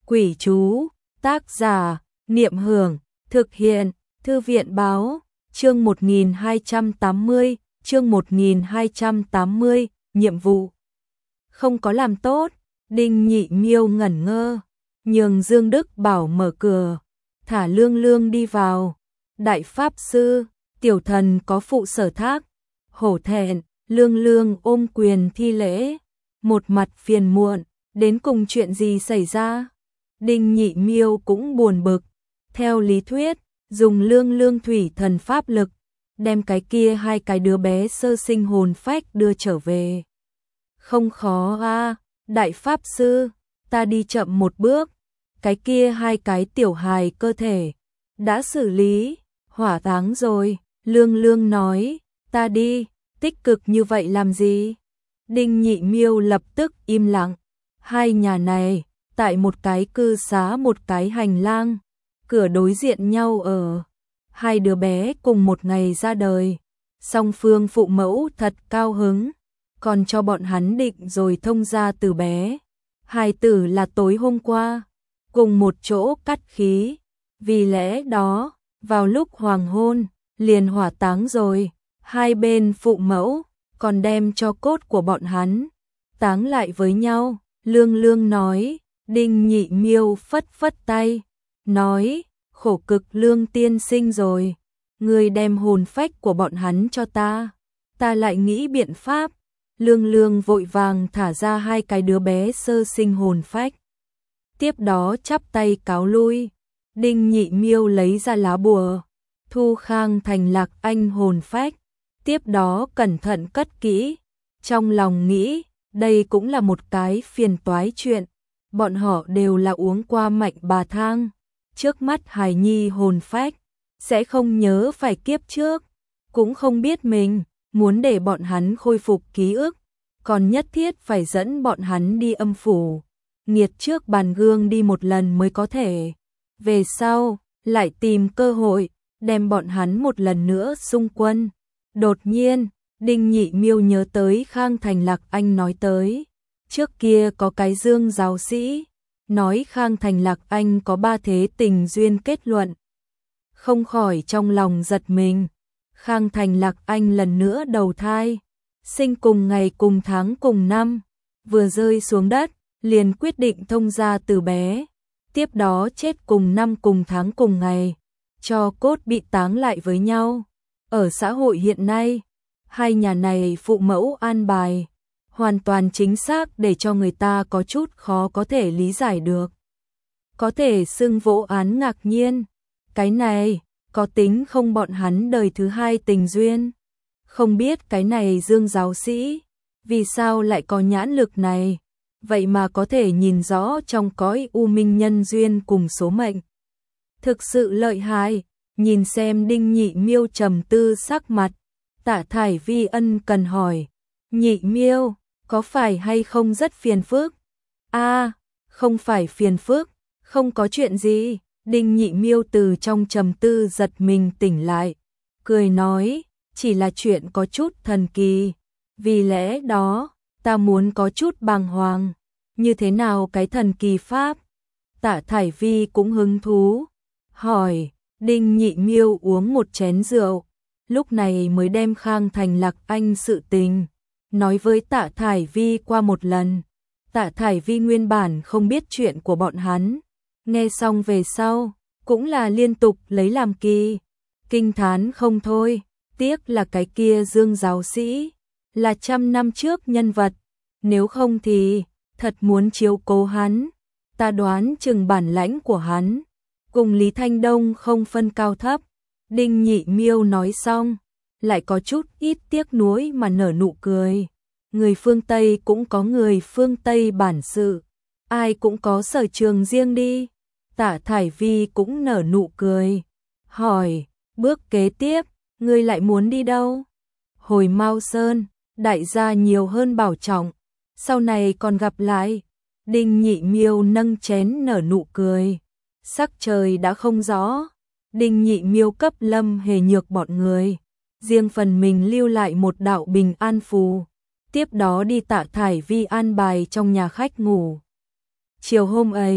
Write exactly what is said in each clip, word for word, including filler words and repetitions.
Quỷ chú, tác giả, Niệm Hưởng, thực hiện, Thư viện báo, chương một nghìn hai trăm tám mươi, chương một nghìn hai trăm tám mươi, nhiệm vụ. Không có làm tốt, Đinh Nhị Miêu ngẩn ngơ, nhường Dương Đức Bảo mở cửa, thả Lương Lương đi vào. Đại Pháp Sư, tiểu thần có phụ sở thác, hổ thẹn, Lương Lương ôm quyền thi lễ, một mặt phiền muộn, đến cùng chuyện gì xảy ra? Đinh Nhị Miêu cũng buồn bực, theo lý thuyết, dùng Lương Lương thủy thần pháp lực, đem cái kia hai cái đứa bé sơ sinh hồn phách đưa trở về. Không khó a, Đại Pháp Sư, ta đi chậm một bước, cái kia hai cái tiểu hài cơ thể đã xử lý, hỏa táng rồi. Lương Lương nói, ta đi, tích cực như vậy làm gì? Đinh Nhị Miêu lập tức im lặng. Hai nhà này, tại một cái cư xá một cái hành lang, cửa đối diện nhau ở. Hai đứa bé cùng một ngày ra đời, song phương phụ mẫu thật cao hứng, còn cho bọn hắn định rồi thông gia từ bé. Hai tử là tối hôm qua, cùng một chỗ cắt khí, vì lẽ đó, vào lúc hoàng hôn, liền hỏa táng rồi. Hai bên phụ mẫu còn đem cho cốt của bọn hắn táng lại với nhau. Lương Lương nói. Đinh Nhị Miêu phất phất tay, nói, khổ cực Lương tiên sinh rồi, người đem hồn phách của bọn hắn cho ta, ta lại nghĩ biện pháp. Lương Lương vội vàng thả ra hai cái đứa bé sơ sinh hồn phách, tiếp đó chắp tay cáo lui. Đinh Nhị Miêu lấy ra lá bùa, thu Khang Thành Lạc Anh hồn phách, tiếp đó cẩn thận cất kỹ, trong lòng nghĩ, đây cũng là một cái phiền toái chuyện. Bọn họ đều là uống qua mạnh bà thang, trước mắt hài nhi hồn phách, sẽ không nhớ phải kiếp trước, cũng không biết mình, muốn để bọn hắn khôi phục ký ức, còn nhất thiết phải dẫn bọn hắn đi âm phủ, nghiệt trước bàn gương đi một lần mới có thể. Về sau, lại tìm cơ hội, đem bọn hắn một lần nữa xung quân. Đột nhiên, Đinh Nhị Miêu nhớ tới Khang Thành Lạc Anh nói tới. Trước kia có cái Dương giáo sĩ, nói Khang Thành Lạc Anh có ba thế tình duyên kết luận. Không khỏi trong lòng giật mình, Khang Thành Lạc Anh lần nữa đầu thai, sinh cùng ngày cùng tháng cùng năm, vừa rơi xuống đất, liền quyết định thông gia từ bé, tiếp đó chết cùng năm cùng tháng cùng ngày, cho cốt bị táng lại với nhau. Ở xã hội hiện nay, hai nhà này phụ mẫu an bài, hoàn toàn chính xác để cho người ta có chút khó có thể lý giải được. Có thể xưng vỗ án ngạc nhiên, cái này, có tính không bọn hắn đời thứ hai tình duyên? Không biết cái này Dương giáo sĩ, vì sao lại có nhãn lực này, vậy mà có thể nhìn rõ trong cõi u minh nhân duyên cùng số mệnh. Thực sự lợi hại, nhìn xem Đinh Nhị Miêu trầm tư sắc mặt, Tạ Thải Vi ân cần hỏi, Nhị Miêu, có phải hay không rất phiền phức? A, không phải phiền phức, không có chuyện gì. Đinh Nhị Miêu từ trong trầm tư giật mình tỉnh lại, cười nói, chỉ là chuyện có chút thần kỳ, vì lẽ đó, ta muốn có chút bàng hoàng, như thế nào cái thần kỳ pháp? Tạ Thải Vi cũng hứng thú, hỏi. Đinh Nhị Miêu uống một chén rượu, lúc này mới đem Khang Thành Lạc Anh sự tình nói với Tạ Thải Vi qua một lần. Tạ Thải Vi nguyên bản không biết chuyện của bọn hắn, nghe xong về sau, cũng là liên tục lấy làm kỳ, kinh thán không thôi, tiếc là cái kia Dương giáo sĩ, là trăm năm trước nhân vật, nếu không thì, thật muốn chiếu cố hắn, ta đoán chừng bản lãnh của hắn, cùng Lý Thanh Đông không phân cao thấp. Đinh Nhị Miêu nói xong, lại có chút ít tiếc nuối mà nở nụ cười. Người phương Tây cũng có người phương Tây bản sự, ai cũng có sở trường riêng đi. Tạ Thải Vi cũng nở nụ cười, hỏi, bước kế tiếp, ngươi lại muốn đi đâu? Hồi Mao Sơn, đại gia nhiều hơn bảo trọng, sau này còn gặp lại. Đinh Nhị Miêu nâng chén nở nụ cười, sắc trời đã không rõ. Đinh Nhị Miêu cấp Lâm Hề Nhược bọn người, riêng phần mình lưu lại một đạo bình an phù, tiếp đó đi Tạ Thải Vi an bài trong nhà khách ngủ. Chiều hôm ấy,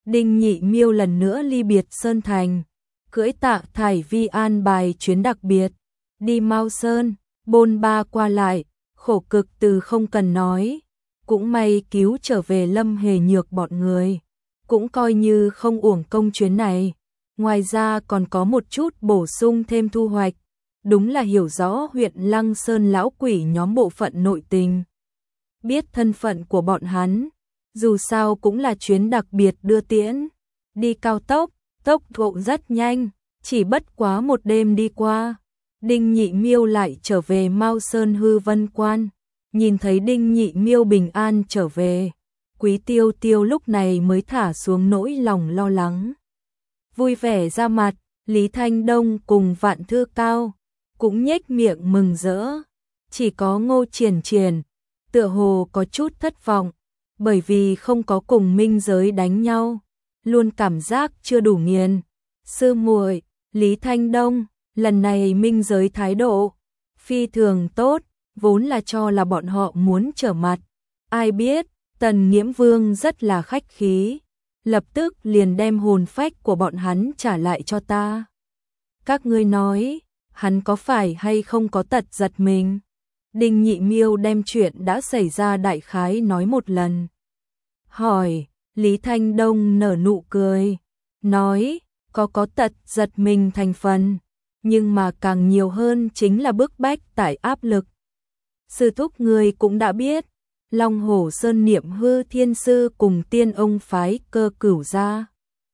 Đinh Nhị Miêu lần nữa ly biệt Sơn Thành, cưỡi Tạ Thải Vi an bài chuyến đặc biệt, đi Mao Sơn, bôn ba qua lại, khổ cực từ không cần nói, cũng may cứu trở về Lâm Hề Nhược bọn người, cũng coi như không uổng công chuyến này, ngoài ra còn có một chút bổ sung thêm thu hoạch, đúng là hiểu rõ huyện Lăng Sơn lão quỷ nhóm bộ phận nội tình, biết thân phận của bọn hắn, dù sao cũng là chuyến đặc biệt đưa tiễn, đi cao tốc, tốc độ rất nhanh, chỉ bất quá một đêm đi qua. Đinh Nhị Miêu lại trở về Mao Sơn Hư Vân Quan, nhìn thấy Đinh Nhị Miêu bình an trở về, Quý Tiêu Tiêu lúc này mới thả xuống nỗi lòng lo lắng. Vui vẻ ra mặt, Lý Thanh Đông cùng Vạn Thư Cao cũng nhếch miệng mừng rỡ, chỉ có Ngô Triển Triển tựa hồ có chút thất vọng, bởi vì không có cùng minh giới đánh nhau, luôn cảm giác chưa đủ nghiền. Sư muội, Lý Thanh Đông, lần này minh giới thái độ phi thường tốt, vốn là cho là bọn họ muốn trở mặt. Ai biết, Tần Nghiễm Vương rất là khách khí, lập tức liền đem hồn phách của bọn hắn trả lại cho ta. Các ngươi nói, hắn có phải hay không có tật giật mình? Đinh Nhị Miêu đem chuyện đã xảy ra đại khái nói một lần. Hỏi, Lý Thanh Đông nở nụ cười, nói, có có tật giật mình thành phần, nhưng mà càng nhiều hơn chính là bức bách tải áp lực. Sư thúc người cũng đã biết, Long Hổ Sơn Niệm Hư Thiên Sư cùng Tiên Ông phái Cơ Cửu gia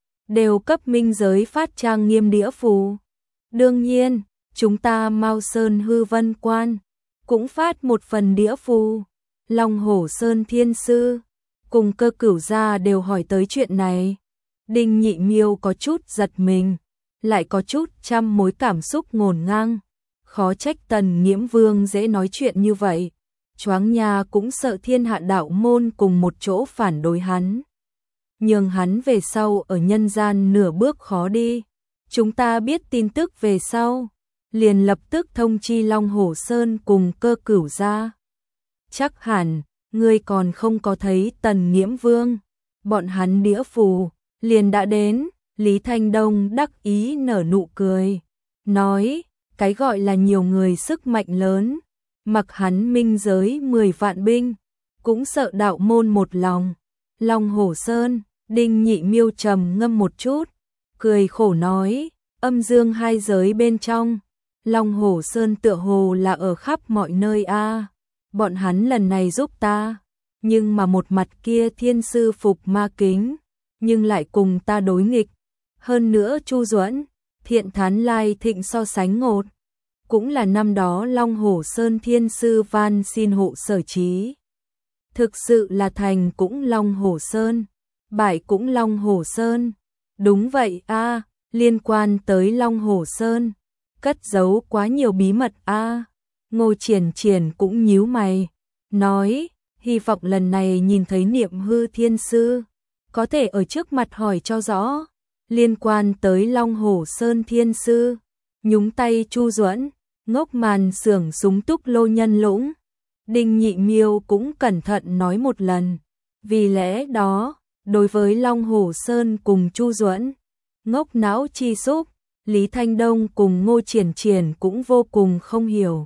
đều cấp minh giới phát trang nghiêm đĩa phù. Đương nhiên, chúng ta Mao Sơn Hư Vân Quan cũng phát một phần đĩa phù. Long Hổ Sơn Thiên Sư cùng Cơ Cửu gia đều hỏi tới chuyện này. Đinh Nhị Miêu có chút giật mình, lại có chút trăm mối cảm xúc ngổn ngang. Khó trách Tần Nghiễm Vương dễ nói chuyện như vậy. Choáng nhà cũng sợ thiên hạ đạo môn cùng một chỗ phản đối hắn. Nhường hắn về sau ở nhân gian nửa bước khó đi. Chúng ta biết tin tức về sau, liền lập tức thông chi Long Hổ Sơn cùng Cơ Cửu gia. Chắc hẳn, ngươi còn không có thấy Tần Nghiễm Vương. Bọn hắn đĩa phù, liền đã đến. Lý Thanh Đông đắc ý nở nụ cười, nói, cái gọi là nhiều người sức mạnh lớn, mặc hắn minh giới mười vạn binh, cũng sợ đạo môn một lòng. Long Hổ Sơn, Đinh Nhị Miêu trầm ngâm một chút, cười khổ nói, âm dương hai giới bên trong, Long Hổ Sơn tựa hồ là ở khắp mọi nơi a. À. Bọn hắn lần này giúp ta, nhưng mà một mặt kia thiên sư phục ma kính, nhưng lại cùng ta đối nghịch. Hơn nữa Chu Duẫn, Thiện Thán Lai Thịnh so sánh ngột, cũng là năm đó Long Hổ Sơn Thiên Sư van xin hộ sở trí. Thực sự là thành cũng Long Hổ Sơn, bại cũng Long Hổ Sơn. Đúng vậy a, à, liên quan tới Long Hổ Sơn, cất giấu quá nhiều bí mật a. À. Ngô Triển Triển cũng nhíu mày, nói, hy vọng lần này nhìn thấy Niệm Hư Thiên Sư, có thể ở trước mặt hỏi cho rõ. Liên quan tới Long Hổ Sơn Thiên Sư, nhúng tay Chu Duẫn, ngốc màn xưởng súng túc lô nhân lũng. Đinh Nhị Miêu cũng cẩn thận nói một lần. Vì lẽ đó, đối với Long Hổ Sơn cùng Chu Duẫn, ngốc não chi xúc, Lý Thanh Đông cùng Ngô Triển Triển cũng vô cùng không hiểu.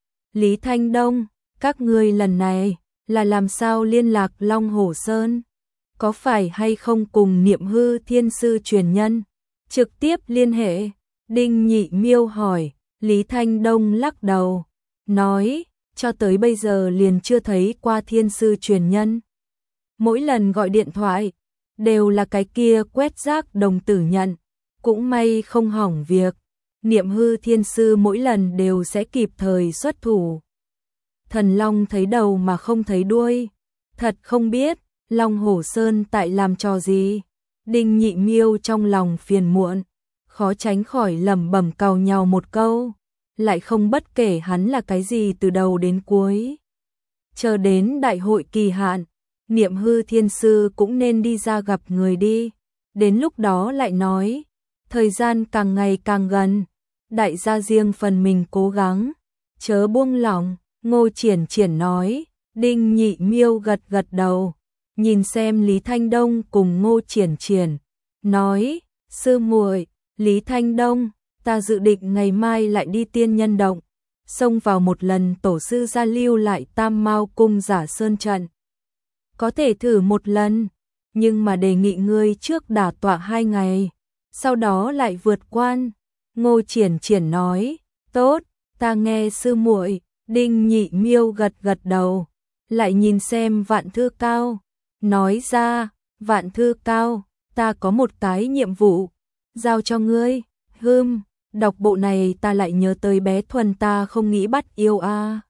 Lý Thanh Đông, các ngươi lần này là làm sao liên lạc Long Hổ Sơn? Có phải hay không cùng Niệm Hư Thiên Sư truyền nhân trực tiếp liên hệ? Đinh Nhị Miêu hỏi. Lý Thanh Đông lắc đầu, nói, cho tới bây giờ liền chưa thấy qua Thiên Sư truyền nhân. Mỗi lần gọi điện thoại, đều là cái kia quét rác đồng tử nhận, cũng may không hỏng việc. Niệm Hư Thiên Sư mỗi lần đều sẽ kịp thời xuất thủ. Thần Long thấy đầu mà không thấy đuôi, thật không biết Long Hổ Sơn tại làm trò gì. Đinh Nhị Miêu trong lòng phiền muộn, khó tránh khỏi lẩm bẩm càu nhàu một câu, lại không bất kể hắn là cái gì từ đầu đến cuối. Chờ đến đại hội kỳ hạn, Niệm Hư Thiên Sư cũng nên đi ra gặp người đi, đến lúc đó lại nói. Thời gian càng ngày càng gần, đại gia riêng phần mình cố gắng, chớ buông lỏng. Ngô Triển Triển nói. Đinh Nhị Miêu gật gật đầu, nhìn xem Lý Thanh Đông cùng Ngô Triển Triển, nói, sư muội, Lý Thanh Đông, ta dự định ngày mai lại đi Tiên Nhân Động, xông vào một lần tổ sư gia lưu lại Tam Mao cung Giả Sơn trận. Có thể thử một lần, nhưng mà đề nghị ngươi trước đả tọa hai ngày, sau đó lại vượt quan. Ngô Triển Triển nói, tốt, ta nghe sư muội. Đinh Nhị Miêu gật gật đầu, lại nhìn xem Vạn Thư Cao, nói ra, Vạn Thư Cao, ta có một cái nhiệm vụ, giao cho ngươi. Hừm, đọc bộ này ta lại nhớ tới bé Thuần, ta không nghĩ bắt yêu a.